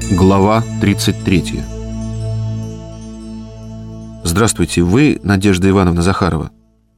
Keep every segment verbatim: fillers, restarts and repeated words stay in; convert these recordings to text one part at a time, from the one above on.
Глава тридцать третья. «Здравствуйте, вы Надежда Ивановна Захарова?»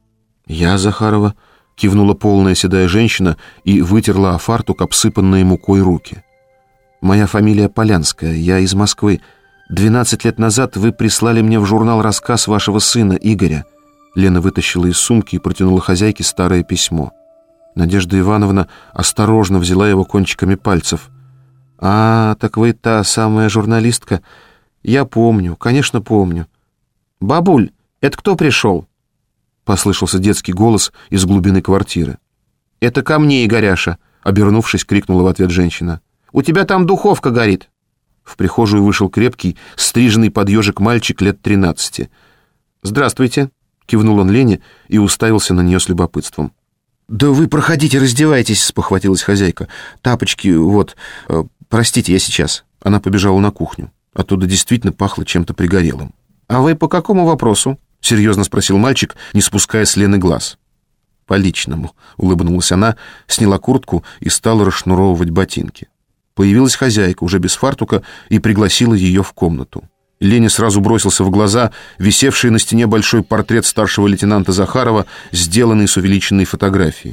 «Я Захарова», — кивнула полная седая женщина и вытерла о фартук обсыпанные мукой руки. «Моя фамилия Полянская, я из Москвы. Двенадцать лет назад вы прислали мне в журнал рассказ вашего сына Игоря». Лена вытащила из сумки и протянула хозяйке старое письмо. Надежда Ивановна осторожно взяла его кончиками пальцев. «А, так вы та самая журналистка? Я помню, конечно, помню». «Бабуль, это кто пришел?» Послышался детский голос из глубины квартиры. «Это ко мне, Игоряша», — обернувшись, крикнула в ответ женщина. «У тебя там духовка горит». В прихожую вышел крепкий, стриженный под ежик мальчик лет тринадцати. «Здравствуйте», — кивнул он Лене и уставился на нее с любопытством. «Да вы проходите, раздевайтесь», — спохватилась хозяйка. «Тапочки, вот, э, простите, я сейчас». Она побежала на кухню. Оттуда действительно пахло чем-то пригорелым. «А вы по какому вопросу?» — серьезно спросил мальчик, не спуская с Лены глаз. «По личному», — улыбнулась она, сняла куртку и стала расшнуровывать ботинки. Появилась хозяйка, уже без фартука, и пригласила ее в комнату. Лене сразу бросился в глаза висевший на стене большой портрет старшего лейтенанта Захарова, сделанный с увеличенной фотографией.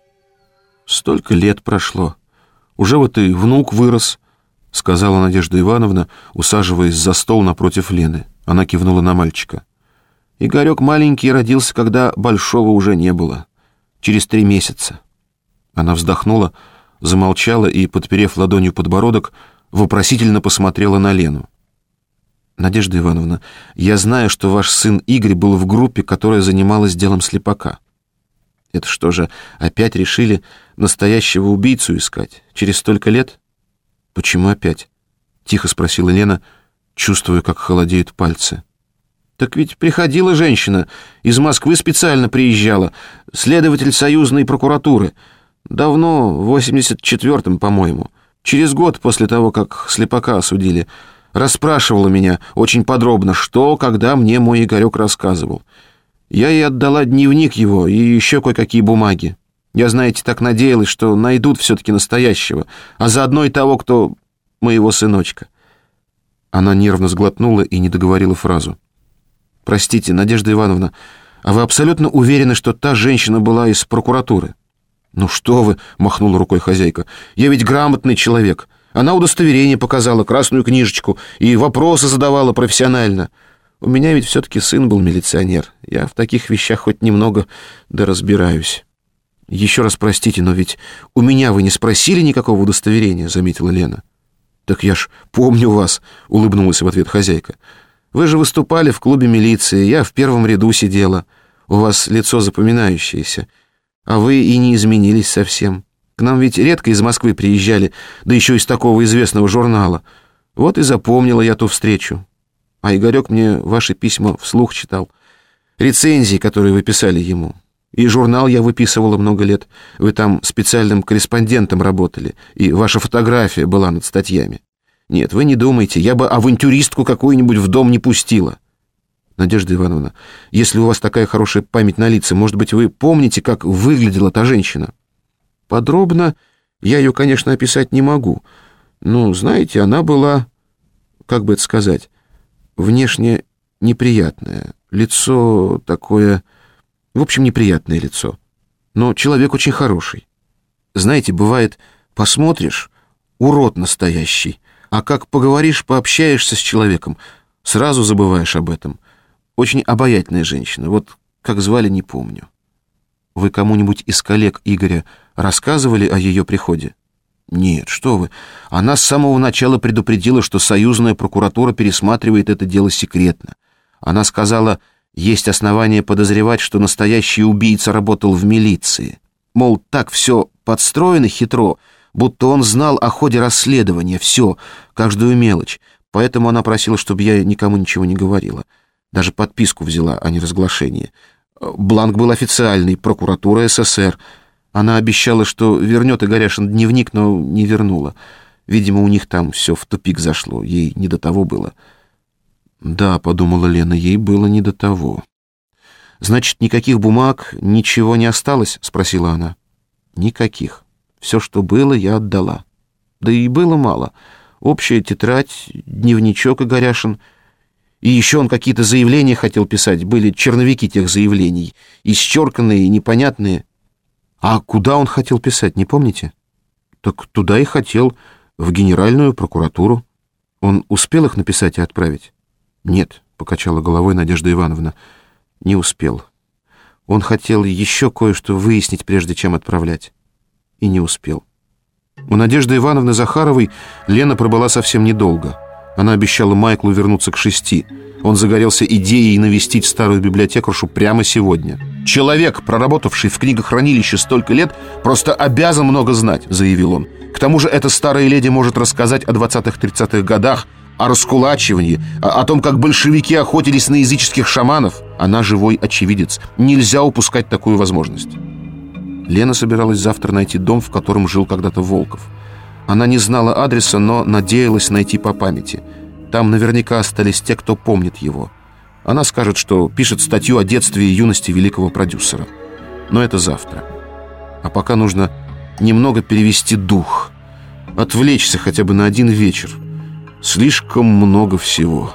«Столько лет прошло. Уже вот и внук вырос», — сказала Надежда Ивановна, усаживаясь за стол напротив Лены. Она кивнула на мальчика. «Игорек маленький родился, когда большого уже не было. Через три месяца». Она вздохнула, замолчала и, подперев ладонью подбородок, вопросительно посмотрела на Лену. «Надежда Ивановна, я знаю, что ваш сын Игорь был в группе, которая занималась делом слепака. Это что же, опять решили настоящего убийцу искать? Через столько лет?» «Почему опять?» — тихо спросила Лена, чувствуя, как холодеют пальцы. «Так ведь приходила женщина, из Москвы специально приезжала, следователь союзной прокуратуры. Давно, в восемьдесят четвёртом, по-моему, через год после того, как слепака осудили. Расспрашивала меня очень подробно, что, когда мне мой Игорек рассказывал. Я ей отдала дневник его и еще кое-какие бумаги. Я, знаете, так надеялась, что найдут все-таки настоящего, а заодно и того, кто моего сыночка». Она нервно сглотнула и не договорила фразу. «Простите, Надежда Ивановна, а вы абсолютно уверены, что та женщина была из прокуратуры?» «Ну что вы», — махнула рукой хозяйка, — «я ведь грамотный человек. Она удостоверение показала, красную книжечку, и вопросы задавала профессионально. У меня ведь все-таки сын был милиционер. Я в таких вещах хоть немного да разбираюсь». «Еще раз простите, но ведь у меня вы не спросили никакого удостоверения», — заметила Лена. «Так я ж помню вас», — улыбнулась в ответ хозяйка. «Вы же выступали в клубе милиции, я в первом ряду сидела. У вас лицо запоминающееся, а вы и не изменились совсем. К нам ведь редко из Москвы приезжали, да еще из такого известного журнала. Вот и запомнила я ту встречу. А Игорек мне ваши письма вслух читал. Рецензии, которые вы писали ему. И журнал я выписывала много лет. Вы там специальным корреспондентом работали, и ваша фотография была над статьями. Нет, вы не думайте, я бы авантюристку какую-нибудь в дом не пустила. Надежда Ивановна, если у вас такая хорошая память на лица, может быть, вы помните, как выглядела та женщина?» «Подробно я ее, конечно, описать не могу. Но, знаете, она была, как бы это сказать, внешне неприятное. Лицо такое... В общем, неприятное лицо. Но человек очень хороший. Знаете, бывает, посмотришь, урод настоящий, а как поговоришь, пообщаешься с человеком, сразу забываешь об этом. Очень обаятельная женщина. Вот как звали, не помню». «Вы кому-нибудь из коллег Игоря рассказывали о ее приходе?» «Нет, что вы. Она с самого начала предупредила, что союзная прокуратура пересматривает это дело секретно. Она сказала, есть основания подозревать, что настоящий убийца работал в милиции. Мол, так все подстроено хитро, будто он знал о ходе расследования, все, каждую мелочь. Поэтому она просила, чтобы я никому ничего не говорила. Даже подписку взяла о неразглашении. Бланк был официальный, прокуратура СССР. Она обещала, что вернет Игоряшин дневник, но не вернула. Видимо, у них там все в тупик зашло, ей не до того было». «Да», — подумала Лена, — «ей было не до того». «Значит, никаких бумаг, ничего не осталось?» — спросила она. «Никаких. Все, что было, я отдала. Да и было мало. общая тетрадь, дневничок Игоряшин. И еще он какие-то заявления хотел писать. Были черновики тех заявлений, исчерканные и непонятные. А куда он хотел писать, не помните? Так туда и хотел, в Генеральную прокуратуру. Он успел их написать и отправить? Нет, покачала головой Надежда Ивановна, не успел. Он хотел еще кое-что выяснить, прежде чем отправлять. И не успел. У Надежды Ивановны Захаровой Лена пробыла совсем недолго. Она обещала Майклу вернуться к шести. Он загорелся идеей навестить старую библиотекаршу прямо сегодня. «Человек, проработавший в книгохранилище столько лет, просто обязан много знать», — заявил он. «К тому же эта старая леди может рассказать о двадцатых-тридцатых годах, о раскулачивании, о, о том, как большевики охотились на языческих шаманов. Она живой очевидец. Нельзя упускать такую возможность». Лена собиралась завтра найти дом, в котором жил когда-то Волков. Она не знала адреса, но надеялась найти по памяти. Там наверняка остались те, кто помнит его. Она скажет, что пишет статью о детстве и юности великого продюсера. Но это завтра. А пока нужно немного перевести дух, отвлечься хотя бы на один вечер. Слишком много всего.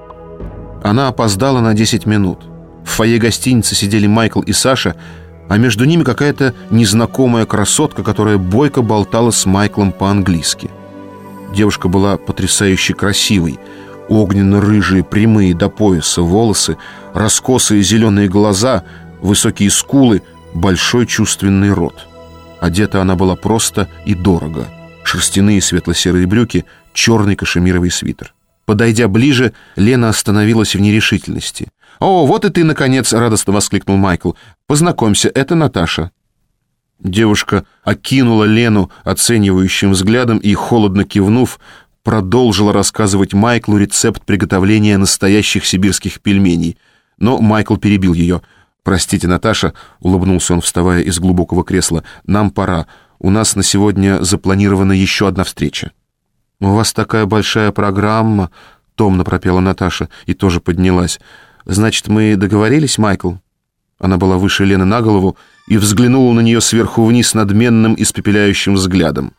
Она опоздала на десять минут. В фойе гостиницы сидели Майкл и Саша, а между ними какая-то незнакомая красотка, которая бойко болтала с Майклом по-английски. Девушка была потрясающе красивой. Огненно-рыжие, прямые до пояса волосы, раскосые зеленые глаза, высокие скулы, большой чувственный рот. Одета она была просто и дорого. Шерстяные светло-серые брюки, черный кашемировый свитер. Подойдя ближе, Лена остановилась в нерешительности. «О, вот и ты, наконец!» — радостно воскликнул Майкл. «Познакомься, это Наташа». Девушка окинула Лену оценивающим взглядом и, холодно кивнув, продолжила рассказывать Майклу рецепт приготовления настоящих сибирских пельменей. Но Майкл перебил ее. «Простите, Наташа», — улыбнулся он, вставая из глубокого кресла, — «нам пора. У нас на сегодня запланирована еще одна встреча». «У вас такая большая программа», — томно пропела Наташа и тоже поднялась. «Значит, мы договорились, Майкл?» Она была выше Лены на голову и взглянула на нее сверху вниз надменным, испепеляющим взглядом.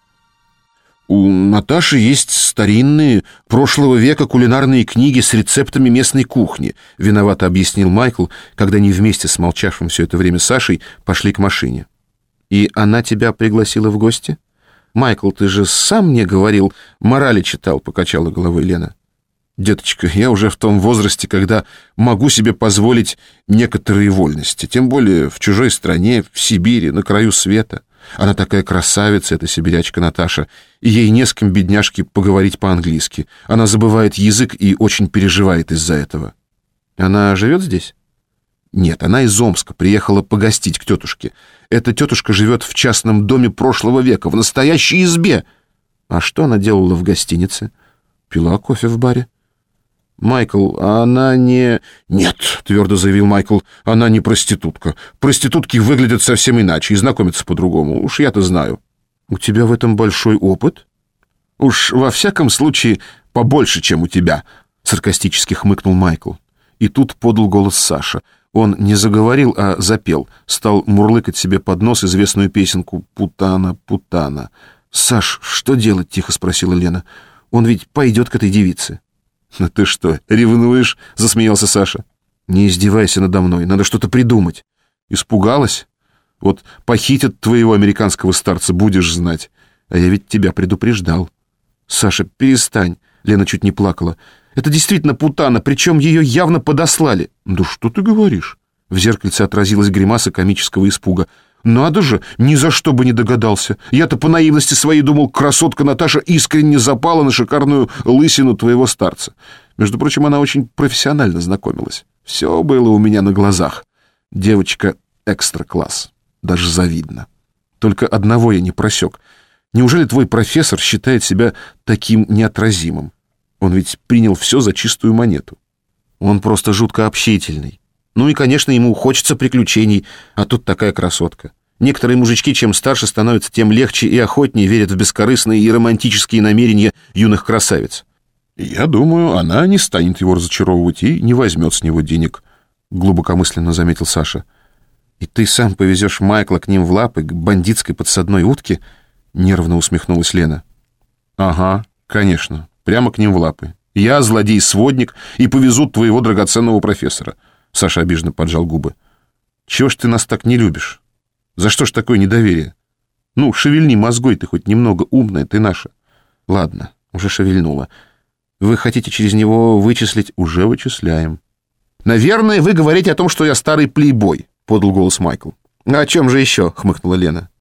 «У Наташи есть старинные, прошлого века кулинарные книги с рецептами местной кухни», — виновато объяснил Майкл, когда они вместе с молчавшим все это время Сашей пошли к машине. «И она тебя пригласила в гости?» «Майкл, ты же сам мне говорил, морали читал», — покачала головой Лена. «Деточка, я уже в том возрасте, когда могу себе позволить некоторые вольности, тем более в чужой стране, в Сибири, на краю света. Она такая красавица, эта сибирячка Наташа, и ей не с кем, бедняжке, поговорить по-английски. Она забывает язык и очень переживает из-за этого». «Она живет здесь?» «Нет, она из Омска, приехала погостить к тетушке. Эта тетушка живет в частном доме прошлого века, в настоящей избе». «А что она делала в гостинице?» «Пила кофе в баре». «Майкл, она не...» «Нет», — твердо заявил Майкл, — «она не проститутка. Проститутки выглядят совсем иначе и знакомятся по-другому. Уж я-то знаю». «У тебя в этом большой опыт?» «Уж во всяком случае побольше, чем у тебя», — саркастически хмыкнул Майкл. И тут подал голос Саша. Он не заговорил, а запел. Стал мурлыкать себе под нос известную песенку «Путана, путана». «Саш, что делать?» — тихо спросила Лена. «Он ведь пойдет к этой девице». «Ну ты что, ревнуешь?» — засмеялся Саша. «Не издевайся надо мной, надо что-то придумать». «Испугалась? Вот похитят твоего американского старца, будешь знать. А я ведь тебя предупреждал». «Саша, перестань», — Лена чуть не плакала. «Это действительно путана, причем ее явно подослали». «Да что ты говоришь?» В зеркальце отразилась гримаса комического испуга. «Надо же, ни за что бы не догадался. Я-то по наивности своей думал, красотка Наташа искренне запала на шикарную лысину твоего старца. Между прочим, она очень профессионально знакомилась. Все было у меня на глазах. Девочка экстра-класс. Даже завидно. Только одного я не просек. Неужели твой профессор считает себя таким неотразимым? Он ведь принял все за чистую монету. Он просто жутко общительный. Ну и, конечно, ему хочется приключений, а тут такая красотка. Некоторые мужички, чем старше становятся, тем легче и охотнее верят в бескорыстные и романтические намерения юных красавиц. «Я думаю, она не станет его разочаровывать и не возьмет с него денег», — глубокомысленно заметил Саша. «И ты сам повезешь Майкла к ним в лапы, к бандитской подсадной утке?» — нервно усмехнулась Лена. «Ага, Конечно, прямо к ним в лапы. Я злодей-сводник и повезу твоего драгоценного профессора. Саша обиженно поджал губы. Чего ж ты нас так не любишь? За что ж такое недоверие? Ну, шевельни мозгой, ты хоть немного умная, ты наша. Ладно, уже шевельнула. Вы хотите через него вычислить? Уже вычисляем. Наверное, вы говорите о том, что я старый плейбой, подал голос Майкл. А о чем же еще? Хмыкнула Лена.